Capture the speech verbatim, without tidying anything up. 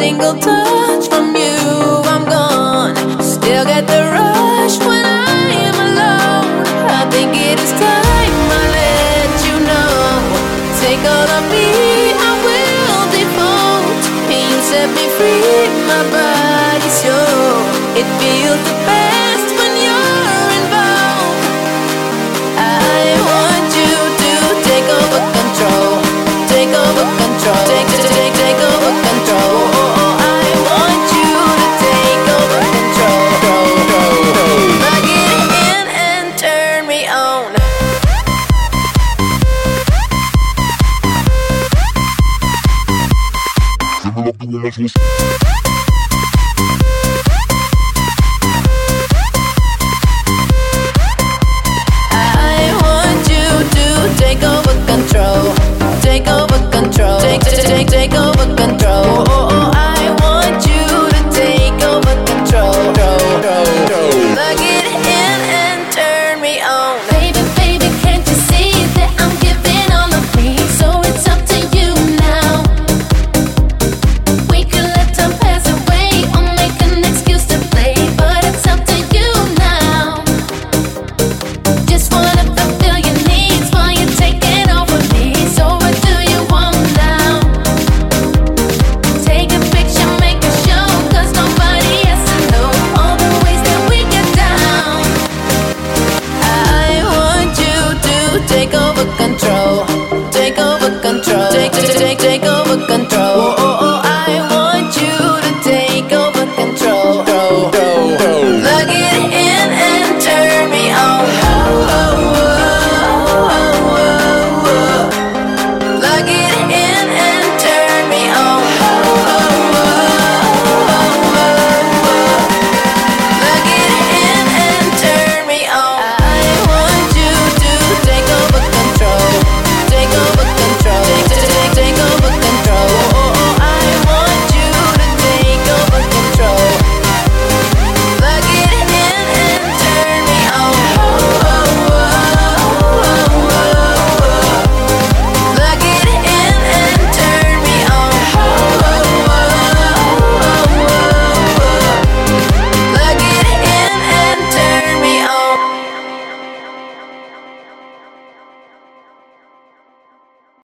single touch from you, I'm gone. Still get the rush when I am alone. I think it is time I let you know. Take all of me, I will devote. And you set me free, my body's yours. It feels the best when you're involved. I want you to take over control. Take over control. Take, take, take, take over control. I want you to take over control. Plug it in and turn me on. I want you to take over control. Take over control. Take, take, take, take over control.